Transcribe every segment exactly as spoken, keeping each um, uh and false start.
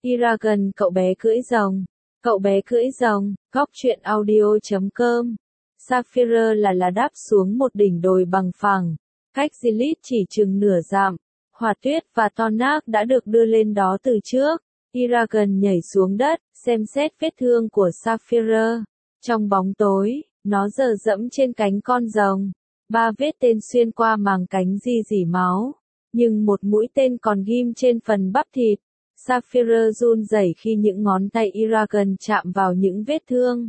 Eragon cậu bé cưỡi rồng. Cậu bé cưỡi rồng, góc truyện audio chấm com. Sapphire là là đáp xuống một đỉnh đồi bằng phẳng, cách Gilead chỉ chừng nửa dặm. Hỏa Tuyết và Tornaq đã được đưa lên đó từ trước. Eragon nhảy xuống đất, xem xét vết thương của Sapphire. Trong bóng tối, nó dờ dẫm trên cánh con rồng. Ba vết tên xuyên qua màng cánh ri rỉ máu, nhưng một mũi tên còn ghim trên phần bắp thịt. Sapphire run rẩy khi những ngón tay Eragon chạm vào những vết thương.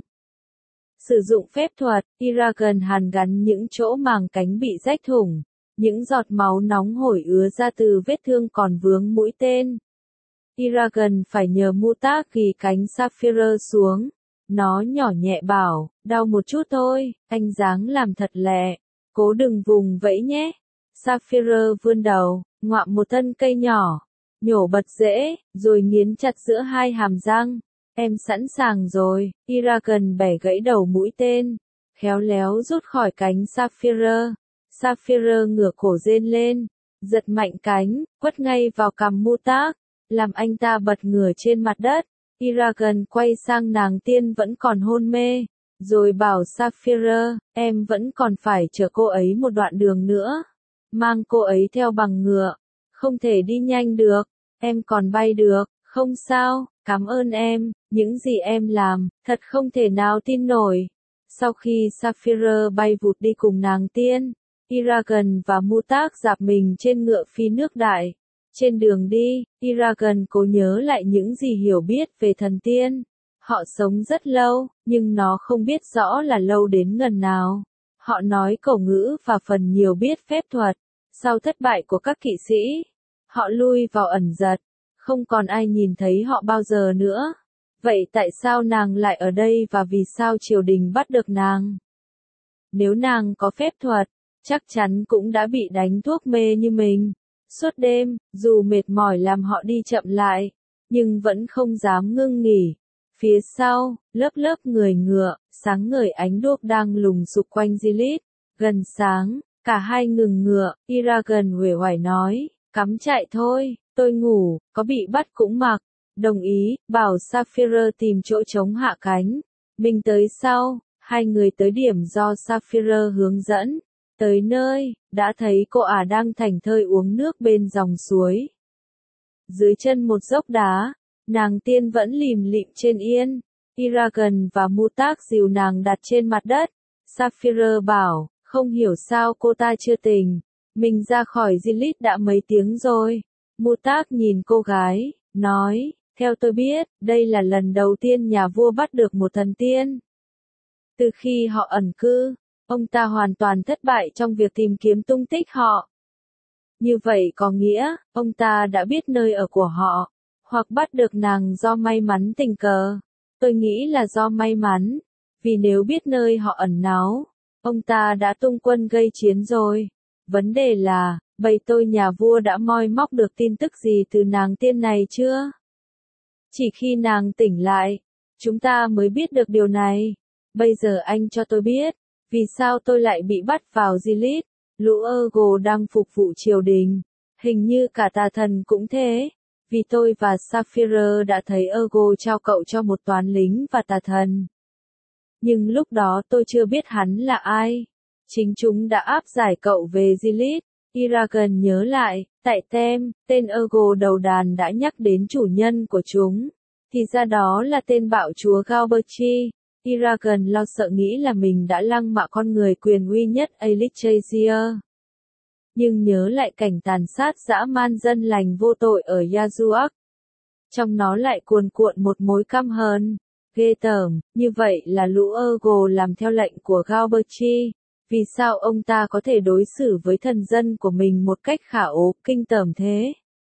Sử dụng phép thuật, Eragon hàn gắn những chỗ màng cánh bị rách thủng. Những giọt máu nóng hổi ứa ra từ vết thương còn vướng mũi tên. Eragon phải nhờ Mutaq ghi cánh Sapphire xuống. Nó nhỏ nhẹ bảo, đau một chút thôi, anh dáng làm thật lẹ. Cố đừng vùng vẫy nhé. Sapphire vươn đầu, ngoạm một thân cây nhỏ, nhổ bật rễ, rồi nghiến chặt giữa hai hàm răng. Em sẵn sàng rồi. Eragon bẻ gãy đầu mũi tên, khéo léo rút khỏi cánh Sapphire. Sapphire ngửa cổ rên lên, giật mạnh cánh, quất ngay vào cằm Mutaq, làm anh ta bật ngửa trên mặt đất. Eragon quay sang nàng tiên vẫn còn hôn mê, rồi bảo Sapphire, em vẫn còn phải chở cô ấy một đoạn đường nữa. Mang cô ấy theo bằng ngựa. Không thể đi nhanh được, em còn bay được, không sao, cảm ơn em, những gì em làm, thật không thể nào tin nổi. Sau khi Sapphire bay vụt đi cùng nàng tiên, Eragon và Mutaq dạp mình trên ngựa phi nước đại. Trên đường đi, Eragon cố nhớ lại những gì hiểu biết về thần tiên. Họ sống rất lâu, nhưng nó không biết rõ là lâu đến ngần nào. Họ nói cổ ngữ và phần nhiều biết phép thuật. Sau thất bại của các kỵ sĩ, họ lui vào ẩn giật. Không còn ai nhìn thấy họ bao giờ nữa. Vậy tại sao nàng lại ở đây và vì sao triều đình bắt được nàng? Nếu nàng có phép thuật, chắc chắn cũng đã bị đánh thuốc mê như mình. Suốt đêm, dù mệt mỏi làm họ đi chậm lại, nhưng vẫn không dám ngưng nghỉ. Phía sau, lớp lớp người ngựa, sáng ngời ánh đuốc đang lùng sục quanh Gilead. Gần sáng, cả hai ngừng ngựa, Eragon uể oải nói, cắm trại thôi, tôi ngủ, có bị bắt cũng mặc. Đồng ý, bảo Sapphire tìm chỗ trống hạ cánh. Mình tới sau, hai người tới điểm do Sapphire hướng dẫn. Tới nơi, đã thấy cô ả đang thảnh thơi uống nước bên dòng suối. Dưới chân một dốc đá, nàng tiên vẫn lìm lịm trên yên. Eragon và Mutaq dìu nàng đặt trên mặt đất. Sapphire bảo, không hiểu sao cô ta chưa tỉnh. Mình ra khỏi Gilead đã mấy tiếng rồi. Mutaq nhìn cô gái, nói, theo tôi biết, đây là lần đầu tiên nhà vua bắt được một thần tiên. Từ khi họ ẩn cư, ông ta hoàn toàn thất bại trong việc tìm kiếm tung tích họ. Như vậy có nghĩa, ông ta đã biết nơi ở của họ, hoặc bắt được nàng do may mắn tình cờ. Tôi nghĩ là do may mắn, vì nếu biết nơi họ ẩn náu, ông ta đã tung quân gây chiến rồi. Vấn đề là, bầy tôi nhà vua đã moi móc được tin tức gì từ nàng tiên này chưa? Chỉ khi nàng tỉnh lại, chúng ta mới biết được điều này. Bây giờ anh cho tôi biết, vì sao tôi lại bị bắt vào Gilead? Lũ Ergo đang phục vụ triều đình. Hình như cả tà thần cũng thế. Vì tôi và Sapphire đã thấy Ergo trao cậu cho một toán lính và tà thần. Nhưng lúc đó tôi chưa biết hắn là ai. Chính chúng đã áp giải cậu về Gilead. Eragon nhớ lại, tại Tem, tên Ergo đầu đàn đã nhắc đến chủ nhân của chúng. Thì ra đó là tên bạo chúa Galberchi. Eragon lo sợ nghĩ là mình đã lăng mạ con người quyền uy nhất Alicizia. Nhưng nhớ lại cảnh tàn sát dã man dân lành vô tội ở Yazuak. Trong nó lại cuồn cuộn một mối căm hờn. Ghê tởm, như vậy là lũ Ergo làm theo lệnh của Galberchi. Vì sao ông ta có thể đối xử với thần dân của mình một cách khả ố, kinh tởm thế?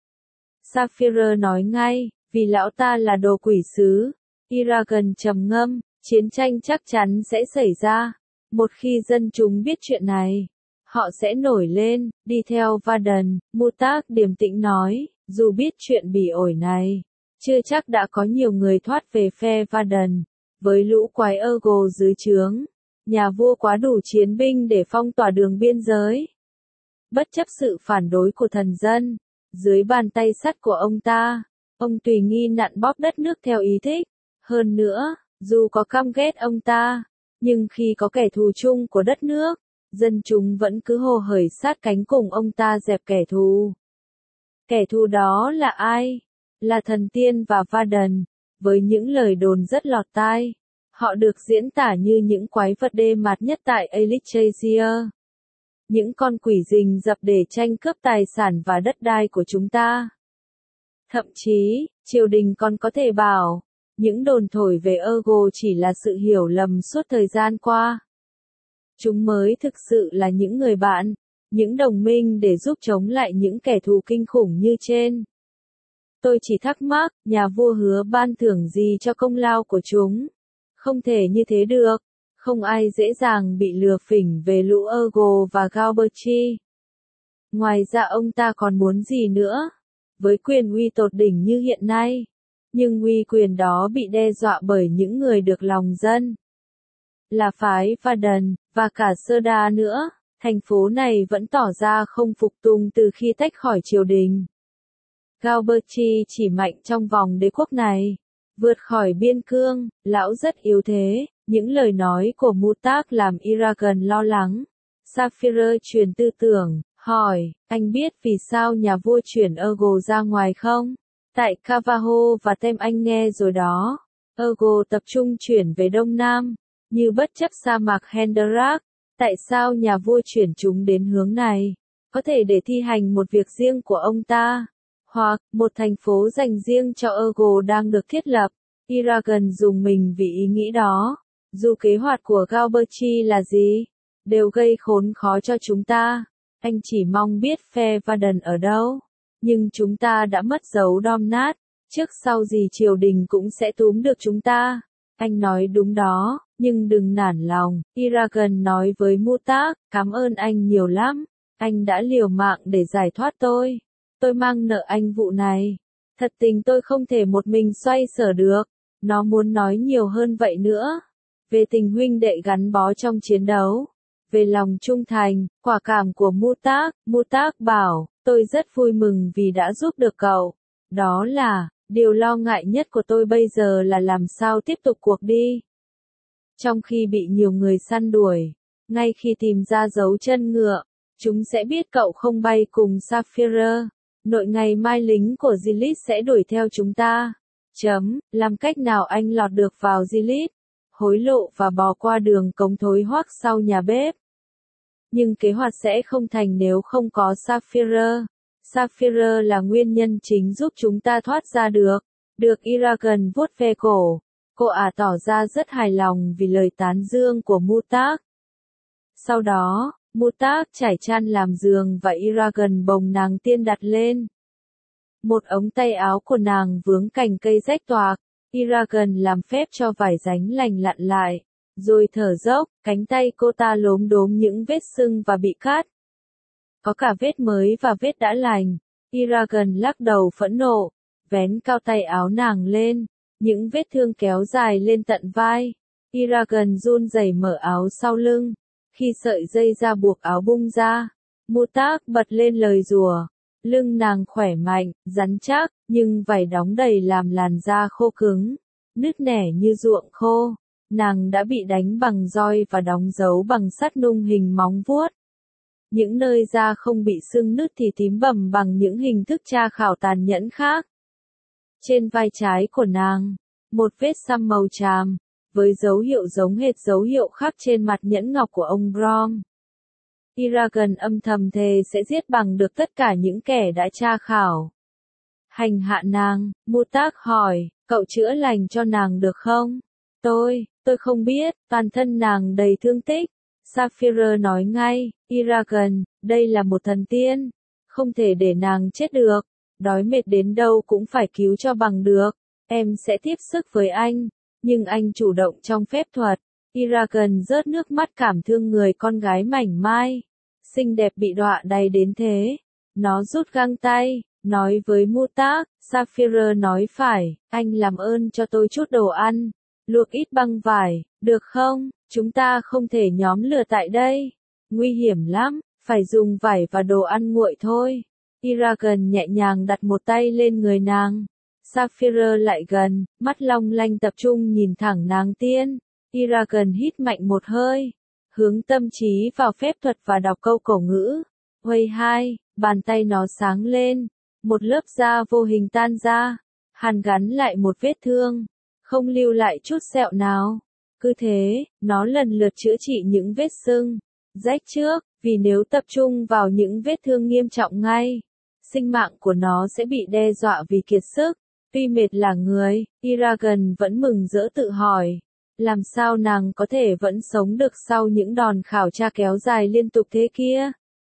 Sapphire nói ngay, vì lão ta là đồ quỷ sứ. Eragon trầm ngâm, chiến tranh chắc chắn sẽ xảy ra. Một khi dân chúng biết chuyện này, họ sẽ nổi lên, đi theo Varden. Mutaq điềm tĩnh nói, dù biết chuyện bỉ ổi này, chưa chắc đã có nhiều người thoát về phe Varden. Với lũ quái Ergo dưới trướng, nhà vua quá đủ chiến binh để phong tỏa đường biên giới. Bất chấp sự phản đối của thần dân, dưới bàn tay sắt của ông ta, Ông tùy nghi nặn bóp đất nước theo ý thích. Hơn nữa, dù có căm ghét ông ta, nhưng khi có kẻ thù chung của đất nước, dân chúng vẫn cứ hồ hởi sát cánh cùng ông ta dẹp kẻ thù. Kẻ thù đó là ai? Là thần tiên và Varden, với những lời đồn rất lọt tai. Họ được diễn tả như những quái vật đê mạt nhất tại Elixir. Những con quỷ rình rập để tranh cướp tài sản và đất đai của chúng ta. Thậm chí, triều đình còn có thể bảo, những đồn thổi về Ergo chỉ là sự hiểu lầm suốt thời gian qua. Chúng mới thực sự là những người bạn, những đồng minh để giúp chống lại những kẻ thù kinh khủng như trên. Tôi chỉ thắc mắc, nhà vua hứa ban thưởng gì cho công lao của chúng? Không thể như thế được. Không ai dễ dàng bị lừa phỉnh về lũ Ergo và Galberchi. Ngoài ra ông ta còn muốn gì nữa? Với quyền uy tột đỉnh như hiện nay. Nhưng uy quyền đó bị đe dọa bởi những người được lòng dân. Là phái Varden, và cả Serda nữa. Thành phố này vẫn tỏ ra không phục tùng từ khi tách khỏi triều đình. Galberchi chỉ mạnh trong vòng đế quốc này. Vượt khỏi biên cương, lão rất yếu thế. Những lời nói của Mutak làm Eragon lo lắng. Sapphire truyền tư tưởng, hỏi, anh biết vì sao nhà vua chuyển Ergo ra ngoài không? Tại Cavaho và Tem anh nghe rồi đó. Ergo tập trung chuyển về Đông Nam, như bất chấp sa mạc Henderak. Tại sao nhà vua chuyển chúng đến hướng này? Có thể để thi hành một việc riêng của ông ta. Hoặc, một thành phố dành riêng cho Ergo đang được thiết lập. Eragon dùng mình vì ý nghĩ đó. Dù kế hoạch của Galberchi là gì, đều gây khốn khó cho chúng ta. Anh chỉ mong biết phe Varden ở đâu. Nhưng chúng ta đã mất dấu Domnat. Trước sau gì triều đình cũng sẽ túm được chúng ta. Anh nói đúng đó, nhưng đừng nản lòng. Eragon nói với Mutak, cảm ơn anh nhiều lắm. Anh đã liều mạng để giải thoát tôi. Tôi mang nợ anh vụ này. Thật tình tôi không thể một mình xoay sở được. Nó muốn nói nhiều hơn vậy nữa. Về tình huynh đệ gắn bó trong chiến đấu. Về lòng trung thành, quả cảm của Mutak. Mutak bảo, tôi rất vui mừng vì đã giúp được cậu. Đó là, điều lo ngại nhất của tôi bây giờ là làm sao tiếp tục cuộc đi. Trong khi bị nhiều người săn đuổi, ngay khi tìm ra dấu chân ngựa, chúng sẽ biết cậu không bay cùng Sapphire. Nội ngày mai lính của Gilead sẽ đuổi theo chúng ta. Chấm, làm cách nào anh lọt được vào Gilead? Hối lộ và bò qua đường cống thối hoắc sau nhà bếp. Nhưng kế hoạch sẽ không thành nếu không có Sapphire. Sapphire là nguyên nhân chính giúp chúng ta thoát ra được. Được Eragon vuốt ve cổ. Cô ả tỏ ra rất hài lòng vì lời tán dương của Mutak. Sau đó, Mutak trải chăn làm giường và Eragon bồng nàng tiên đặt lên. Một ống tay áo của nàng vướng cành cây rách toạc. Eragon làm phép cho vải ránh lành lặn lại. Rồi thở dốc, cánh tay cô ta lốm đốm những vết sưng và bị cắt. Có cả vết mới và vết đã lành. Eragon lắc đầu phẫn nộ, vén cao tay áo nàng lên. Những vết thương kéo dài lên tận vai. Eragon run rẩy mở áo sau lưng. Khi sợi dây da buộc áo bung ra, Mutak bật lên lời rủa. Lưng nàng khỏe mạnh, rắn chắc, nhưng vải đóng đầy làm làn da khô cứng, nứt nẻ như ruộng khô. Nàng đã bị đánh bằng roi và đóng dấu bằng sắt nung hình móng vuốt. Những nơi da không bị sưng nứt thì tím bầm bằng những hình thức tra khảo tàn nhẫn khác. Trên vai trái của nàng, một vết xăm màu tràm, với dấu hiệu giống hệt dấu hiệu khắc trên mặt nhẫn ngọc của ông Brom. Eragon âm thầm thề sẽ giết bằng được tất cả những kẻ đã tra khảo. Hành hạ nàng, Mutak hỏi, cậu chữa lành cho nàng được không? Tôi, tôi không biết, toàn thân nàng đầy thương tích. Sapphire nói ngay, Eragon, đây là một thần tiên. Không thể để nàng chết được. Đói mệt đến đâu cũng phải cứu cho bằng được. Em sẽ tiếp sức với anh. Nhưng anh chủ động trong phép thuật. Eragon rớt nước mắt cảm thương người con gái mảnh mai. Xinh đẹp bị đọa đầy đến thế. Nó rút găng tay, nói với Mutak. Sapphire nói phải, anh làm ơn cho tôi chút đồ ăn. Luộc ít băng vải, được không? Chúng ta không thể nhóm lửa tại đây. Nguy hiểm lắm, phải dùng vải và đồ ăn nguội thôi. Eragon nhẹ nhàng đặt một tay lên người nàng. Sapphire lại gần, mắt long lanh tập trung nhìn thẳng nàng tiên. Eragon hít mạnh một hơi, hướng tâm trí vào phép thuật và đọc câu cổ ngữ. Huây hai, bàn tay nó sáng lên, một lớp da vô hình tan ra, hàn gắn lại một vết thương, không lưu lại chút sẹo nào. Cứ thế, nó lần lượt chữa trị những vết sưng, rách trước, vì nếu tập trung vào những vết thương nghiêm trọng ngay, sinh mạng của nó sẽ bị đe dọa vì kiệt sức. Tuy mệt là người, Eragon vẫn mừng rỡ tự hỏi, làm sao nàng có thể vẫn sống được sau những đòn khảo tra kéo dài liên tục thế kia.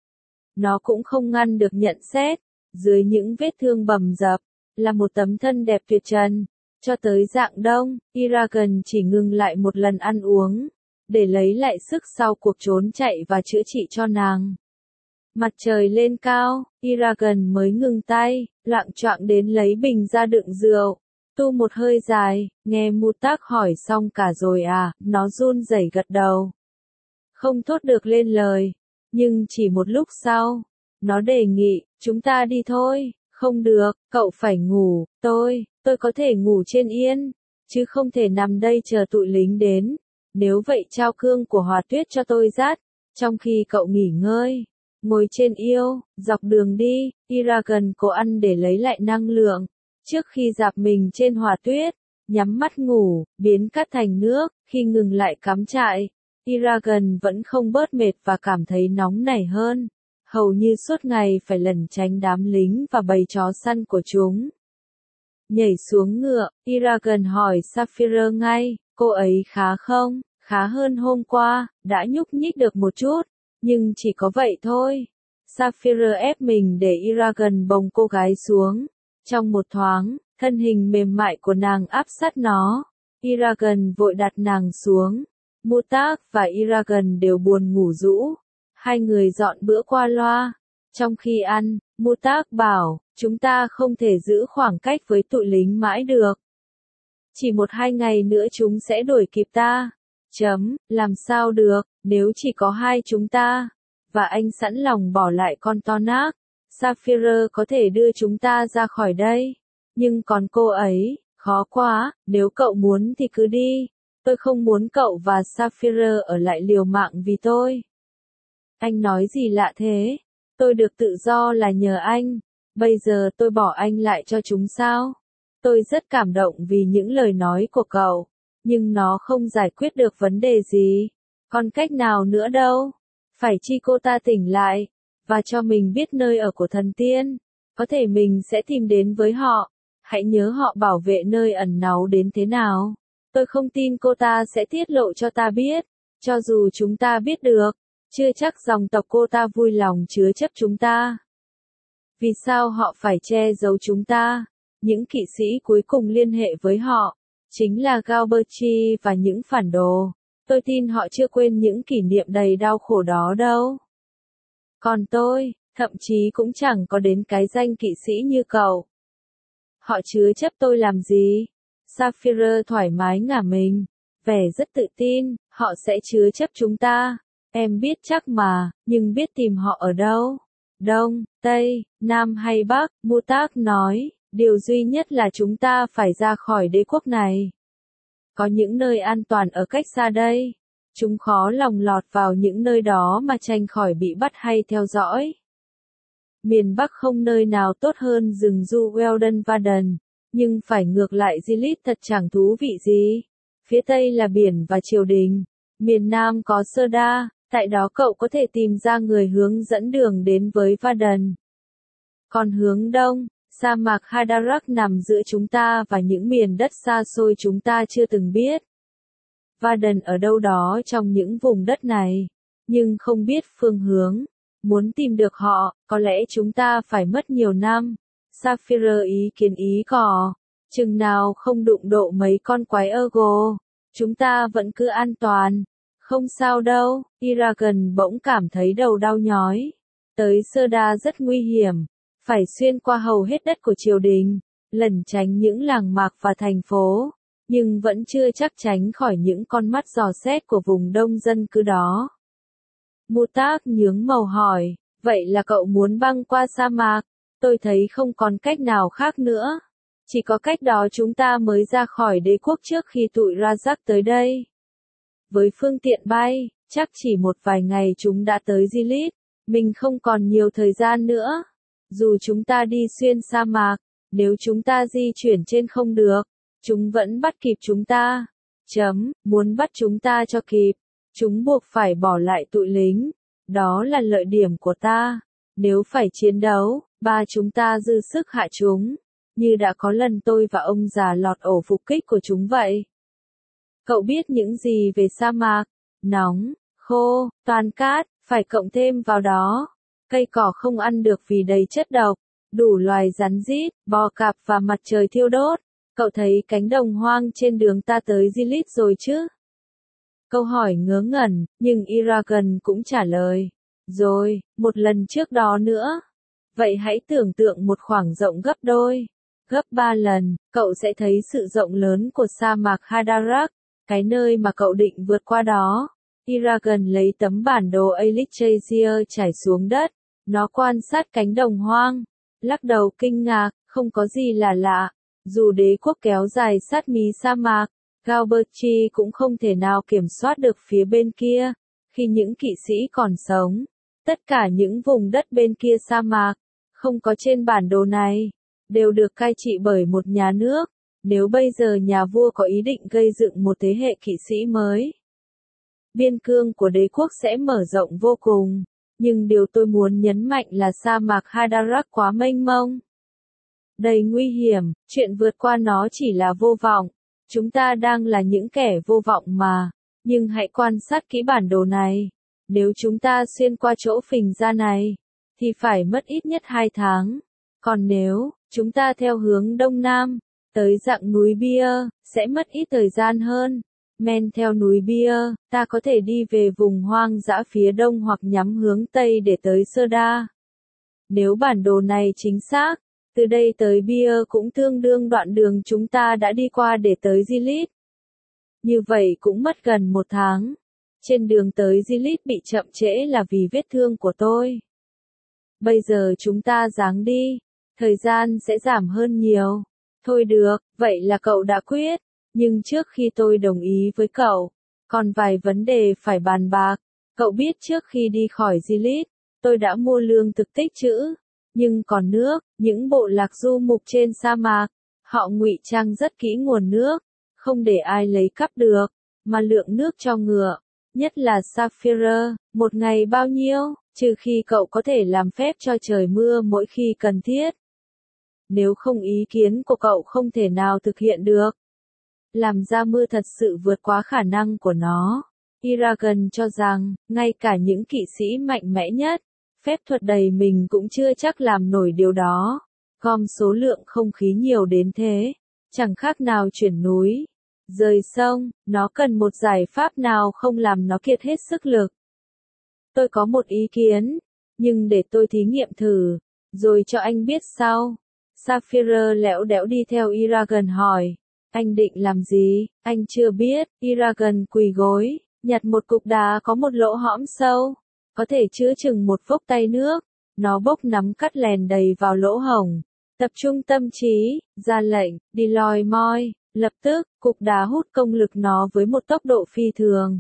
Nó cũng không ngăn được nhận xét, dưới những vết thương bầm dập, là một tấm thân đẹp tuyệt trần. Cho tới rạng đông, Eragon chỉ ngừng lại một lần ăn uống, để lấy lại sức sau cuộc trốn chạy và chữa trị cho nàng. Mặt trời lên cao, Eragon mới ngừng tay, loạng choạng đến lấy bình ra đựng rượu. Tu một hơi dài, nghe Mutak hỏi xong cả rồi à, nó run rẩy gật đầu. Không thốt được lên lời, nhưng chỉ một lúc sau, nó đề nghị, chúng ta đi thôi. Không được, cậu phải ngủ, tôi, tôi có thể ngủ trên yên, chứ không thể nằm đây chờ tụi lính đến. Nếu vậy trao cương của Hòa Tuyết cho tôi dắt, trong khi cậu nghỉ ngơi, ngồi trên yêu, dọc đường đi. Eragon cố ăn để lấy lại năng lượng, trước khi dạp mình trên Hòa Tuyết, nhắm mắt ngủ, biến cát thành nước. Khi ngừng lại cắm trại, Eragon vẫn không bớt mệt và cảm thấy nóng nảy hơn. Hầu như suốt ngày phải lẩn tránh đám lính và bầy chó săn của chúng. Nhảy xuống ngựa, Eragon hỏi Sapphire ngay, cô ấy khá không? Khá hơn hôm qua, đã nhúc nhích được một chút, nhưng chỉ có vậy thôi. Sapphire ép mình để Eragon bồng cô gái xuống. Trong một thoáng, thân hình mềm mại của nàng áp sát nó. Eragon vội đặt nàng xuống. Mutak và Eragon đều buồn ngủ rũ. Hai người dọn bữa qua loa. Trong khi ăn, Mutak bảo, chúng ta không thể giữ khoảng cách với tụi lính mãi được. Chỉ một hai ngày nữa chúng sẽ đuổi kịp ta. Chấm, làm sao được, nếu chỉ có hai chúng ta. Và anh sẵn lòng bỏ lại con Tonak. Sapphire có thể đưa chúng ta ra khỏi đây. Nhưng còn cô ấy, khó quá, nếu cậu muốn thì cứ đi. Tôi không muốn cậu và Sapphire ở lại liều mạng vì tôi. Anh nói gì lạ thế? Tôi được tự do là nhờ anh. Bây giờ tôi bỏ anh lại cho chúng sao? Tôi rất cảm động vì những lời nói của cậu. Nhưng nó không giải quyết được vấn đề gì. Còn cách nào nữa đâu? Phải chi cô ta tỉnh lại, và cho mình biết nơi ở của thần tiên. Có thể mình sẽ tìm đến với họ. Hãy nhớ họ bảo vệ nơi ẩn náu đến thế nào. Tôi không tin cô ta sẽ tiết lộ cho ta biết. Cho dù chúng ta biết được, chưa chắc dòng tộc cô ta vui lòng chứa chấp chúng ta. Vì sao họ phải che giấu chúng ta? Những kỵ sĩ cuối cùng liên hệ với họ, chính là Galberchi và những phản đồ. Tôi tin họ chưa quên những kỷ niệm đầy đau khổ đó đâu. Còn tôi, thậm chí cũng chẳng có đến cái danh kỵ sĩ như cậu. Họ chứa chấp tôi làm gì? Sapphire thoải mái ngả mình, vẻ rất tự tin, họ sẽ chứa chấp chúng ta. Em biết chắc mà, nhưng biết tìm họ ở đâu? Đông, Tây, Nam hay Bắc? Mutak nói, điều duy nhất là chúng ta phải ra khỏi đế quốc này. Có những nơi an toàn ở cách xa đây. Chúng khó lòng lọt vào những nơi đó mà tránh khỏi bị bắt hay theo dõi. Miền Bắc không nơi nào tốt hơn rừng du Weldon Varden, nhưng phải ngược lại Gilead thật chẳng thú vị gì. Phía Tây là biển và triều đình. Miền Nam có Serda, tại đó cậu có thể tìm ra người hướng dẫn đường đến với Varden. Còn hướng Đông, sa mạc Hadarak nằm giữa chúng ta và những miền đất xa xôi chúng ta chưa từng biết. Varden ở đâu đó trong những vùng đất này, nhưng không biết phương hướng. Muốn tìm được họ, có lẽ chúng ta phải mất nhiều năm. Sapphire ý kiến ý cỏ. Chừng nào không đụng độ mấy con quái Ergo, chúng ta vẫn cứ an toàn. Không sao đâu. Eragon bỗng cảm thấy đầu đau nhói. Tới Serda rất nguy hiểm. Phải xuyên qua hầu hết đất của triều đình, lẩn tránh những làng mạc và thành phố, nhưng vẫn chưa chắc tránh khỏi những con mắt dò xét của vùng đông dân cư đó. Mutak nhướng màu hỏi, vậy là cậu muốn băng qua sa mạc? Tôi thấy không còn cách nào khác nữa. Chỉ có cách đó chúng ta mới ra khỏi đế quốc trước khi tụi Rajak tới đây. Với phương tiện bay, chắc chỉ một vài ngày chúng đã tới Gilead. Mình không còn nhiều thời gian nữa. Dù chúng ta đi xuyên sa mạc, nếu chúng ta di chuyển trên không được, chúng vẫn bắt kịp chúng ta. Chấm, muốn bắt chúng ta cho kịp, chúng buộc phải bỏ lại tụi lính. Đó là lợi điểm của ta. Nếu phải chiến đấu, ba chúng ta dư sức hạ chúng, như đã có lần tôi và ông già lọt ổ phục kích của chúng vậy. Cậu biết những gì về sa mạc? Nóng, khô, toàn cát, phải cộng thêm vào đó. Cây cỏ không ăn được vì đầy chất độc, đủ loài rắn rít, bò cạp và mặt trời thiêu đốt. Cậu thấy cánh đồng hoang trên đường ta tới Gilead rồi chứ? Câu hỏi ngớ ngẩn, nhưng Eragon cũng trả lời. Rồi, một lần trước đó nữa. Vậy hãy tưởng tượng một khoảng rộng gấp đôi, gấp ba lần, cậu sẽ thấy sự rộng lớn của sa mạc Hadarak, cái nơi mà cậu định vượt qua đó. Eragon lấy tấm bản đồ Elixir trải xuống đất, nó quan sát cánh đồng hoang, lắc đầu kinh ngạc, không có gì là lạ. Dù đế quốc kéo dài sát mí sa mạc, Galberchi cũng không thể nào kiểm soát được phía bên kia. Khi những kỵ sĩ còn sống, tất cả những vùng đất bên kia sa mạc, không có trên bản đồ này, đều được cai trị bởi một nhà nước. Nếu bây giờ nhà vua có ý định gây dựng một thế hệ kỵ sĩ mới, biên cương của đế quốc sẽ mở rộng vô cùng. Nhưng điều tôi muốn nhấn mạnh là sa mạc Hadarak quá mênh mông, đầy nguy hiểm, chuyện vượt qua nó chỉ là vô vọng. Chúng ta đang là những kẻ vô vọng mà. Nhưng hãy quan sát kỹ bản đồ này. Nếu chúng ta xuyên qua chỗ phình ra này, thì phải mất ít nhất hai tháng. Còn nếu chúng ta theo hướng đông nam, tới dặng núi Bia, sẽ mất ít thời gian hơn. Men theo núi Bia, ta có thể đi về vùng hoang dã phía đông hoặc nhắm hướng tây để tới Sơ Đa. Nếu bản đồ này chính xác, từ đây tới Bia cũng tương đương đoạn đường chúng ta đã đi qua để tới Gilead. Như vậy cũng mất gần một tháng. Trên đường tới Gilead bị chậm trễ là vì vết thương của tôi. Bây giờ chúng ta ráng đi, thời gian sẽ giảm hơn nhiều. Thôi được, vậy là cậu đã quyết. Nhưng trước khi tôi đồng ý với cậu, còn vài vấn đề phải bàn bạc. Cậu biết trước khi đi khỏi Gilead, tôi đã mua lương thực tích trữ. Nhưng còn nước, những bộ lạc du mục trên sa mạc, họ ngụy trang rất kỹ nguồn nước, không để ai lấy cắp được, mà lượng nước cho ngựa, nhất là Sapphire, một ngày bao nhiêu, trừ khi cậu có thể làm phép cho trời mưa mỗi khi cần thiết. Nếu không ý kiến của cậu không thể nào thực hiện được. Làm ra mưa thật sự vượt quá khả năng của nó. Eragon cho rằng, ngay cả những kỵ sĩ mạnh mẽ nhất, phép thuật đầy mình cũng chưa chắc làm nổi điều đó. Gom số lượng không khí nhiều đến thế, chẳng khác nào chuyển núi, rời sông, nó cần một giải pháp nào không làm nó kiệt hết sức lực. Tôi có một ý kiến, nhưng để tôi thí nghiệm thử, rồi cho anh biết sau. Sapphire lẽo đẽo đi theo Eragon hỏi, anh định làm gì? Anh chưa biết. Eragon quỳ gối, nhặt một cục đá có một lỗ hõm sâu, có thể chứa chừng một vốc tay nước. Nó bốc nắm cắt lèn đầy vào lỗ hổng, tập trung tâm trí, ra lệnh, đi lòi moi. Lập tức, cục đá hút công lực nó với một tốc độ phi thường.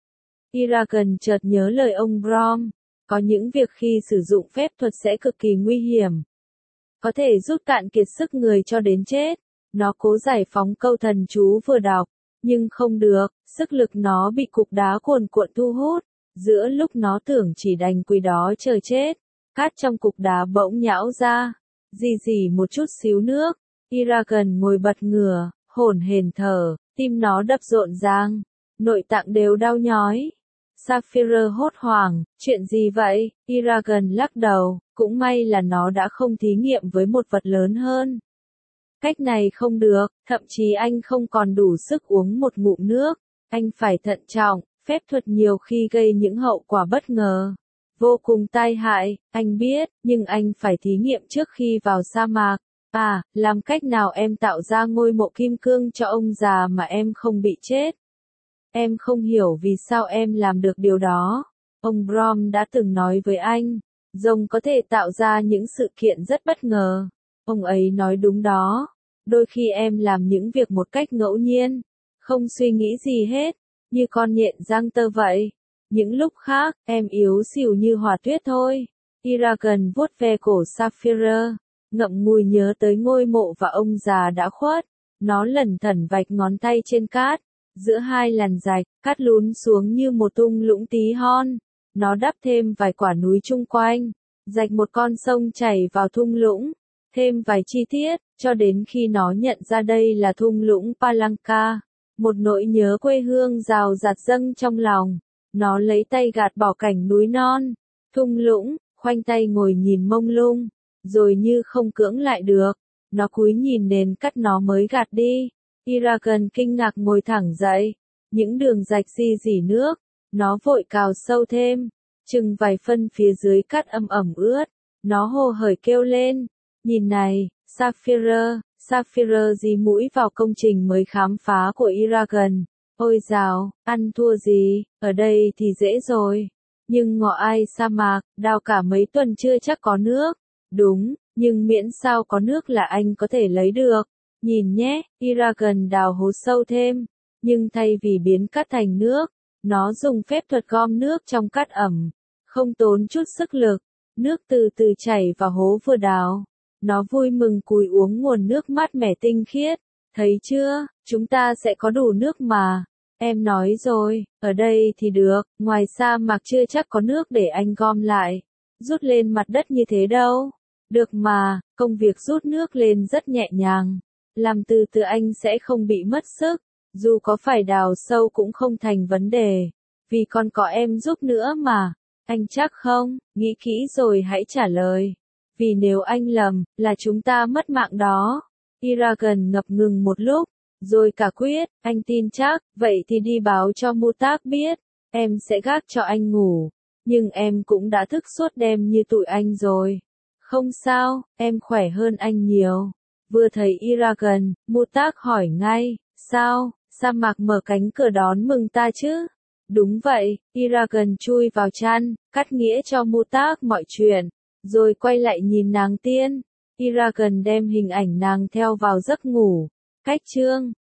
Eragon chợt nhớ lời ông Brom, có những việc khi sử dụng phép thuật sẽ cực kỳ nguy hiểm, có thể rút cạn kiệt sức người cho đến chết. Nó cố giải phóng câu thần chú vừa đọc, nhưng không được, sức lực nó bị cục đá cuồn cuộn thu hút. Giữa lúc nó tưởng chỉ đành quỳ đó chờ chết, cát trong cục đá bỗng nhão ra, rì rì một chút xíu nước. Eragon ngồi bật ngửa, hổn hển thở, tim nó đập rộn ràng, nội tạng đều đau nhói. Sapphire hốt hoảng, chuyện gì vậy? Eragon lắc đầu, cũng may là nó đã không thí nghiệm với một vật lớn hơn. Cách này không được, thậm chí anh không còn đủ sức uống một ngụm nước. Anh phải thận trọng, phép thuật nhiều khi gây những hậu quả bất ngờ, vô cùng tai hại, anh biết, nhưng anh phải thí nghiệm trước khi vào sa mạc. À, làm cách nào em tạo ra ngôi mộ kim cương cho ông già mà em không bị chết? Em không hiểu vì sao em làm được điều đó. Ông Brom đã từng nói với anh, rồng có thể tạo ra những sự kiện rất bất ngờ. Ông ấy nói đúng đó. Đôi khi em làm những việc một cách ngẫu nhiên, không suy nghĩ gì hết, như con nhện giang tơ vậy. Những lúc khác, em yếu xìu như hỏa tuyết thôi. Eragon vuốt ve cổ Sapphire, ngậm ngùi nhớ tới ngôi mộ và ông già đã khuất. Nó lẩn thẩn vạch ngón tay trên cát. Giữa hai làn rạch, cát lún xuống như một thung lũng tí hon. Nó đắp thêm vài quả núi chung quanh, rạch một con sông chảy vào thung lũng, thêm vài chi tiết, cho đến khi nó nhận ra đây là thung lũng Palanca. Một nỗi nhớ quê hương rào rạt dâng trong lòng. Nó lấy tay gạt bỏ cảnh núi non, thung lũng, khoanh tay ngồi nhìn mông lung, rồi như không cưỡng lại được, nó cúi nhìn nền cát nó mới gạt đi. Eragon kinh ngạc ngồi thẳng dậy, những đường rạch ri rỉ nước, nó vội cào sâu thêm, chừng vài phân phía dưới cát âm ẩm ướt, nó hồ hởi kêu lên, nhìn này, Sapphire, Sapphire dí mũi vào công trình mới khám phá của Eragon. Ôi dào, ăn thua gì, ở đây thì dễ rồi. Nhưng ngọ ai sa mạc, đào cả mấy tuần chưa chắc có nước. Đúng, nhưng miễn sao có nước là anh có thể lấy được. Nhìn nhé, Eragon đào hố sâu thêm. Nhưng thay vì biến cát thành nước, nó dùng phép thuật gom nước trong cát ẩm. Không tốn chút sức lực, nước từ từ chảy vào hố vừa đào. Nó vui mừng cúi uống nguồn nước mát mẻ tinh khiết. Thấy chưa, chúng ta sẽ có đủ nước mà. Em nói rồi, ở đây thì được, ngoài sa mạc chưa chắc có nước để anh gom lại, rút lên mặt đất như thế đâu. Được mà, công việc rút nước lên rất nhẹ nhàng. Làm từ từ anh sẽ không bị mất sức, dù có phải đào sâu cũng không thành vấn đề, vì còn có em giúp nữa mà. Anh chắc không, nghĩ kỹ rồi hãy trả lời. Vì nếu anh lầm, là chúng ta mất mạng đó. Eragon ngập ngừng một lúc, rồi cả quyết, anh tin chắc, vậy thì đi báo cho Mutak biết, em sẽ gác cho anh ngủ, nhưng em cũng đã thức suốt đêm như tụi anh rồi. Không sao, em khỏe hơn anh nhiều. Vừa thấy Eragon, Mutak hỏi ngay, sao, sa mạc mở cánh cửa đón mừng ta chứ? Đúng vậy, Eragon chui vào chăn, cắt nghĩa cho Mutak mọi chuyện, rồi quay lại nhìn nàng tiên. Eragon đem hình ảnh nàng theo vào giấc ngủ. Cách chương